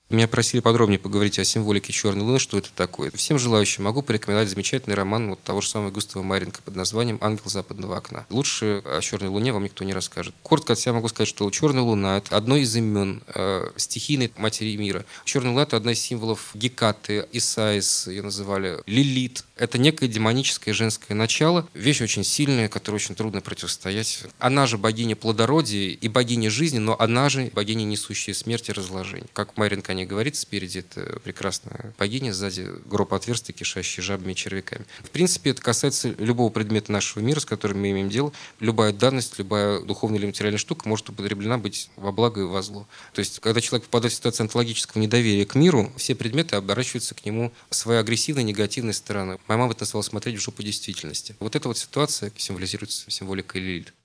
Меня просили подробнее поговорить о символике черной луны, что это такое. Всем желающим могу порекомендовать замечательный роман того же самого Густава Маренко под названием «Ангел западного окна». Лучше о черной луне вам никто не расскажет. Коротко от себя могу сказать, что черная луна – это одно из имен стихийной матери мира. Черная луна – это одна из символов Гекаты, Исаис, ее называли Лилит. Это некое демоническое женское начало, вещь очень сильная, которой очень трудно противостоять. Она же богиня плодородия и богиня жизни, но она же богиня, несущая смерть и разложение. Как Маренко не говорит, спереди это прекрасная богиня, сзади гроб отверстий, кишащий жабами и червяками. В принципе, это касается любого предмета нашего мира, с которым мы имеем дело. Любая данность, любая духовная или материальная штука может употреблена быть во благо и во зло. То есть, когда человек попадает в ситуацию онтологического недоверия к миру, все предметы оборачиваются к нему своей агрессивной, негативной стороной. Моя мама это назвала «смотреть в жопу действительности». Вот эта вот ситуация символизируется символикой Лилит.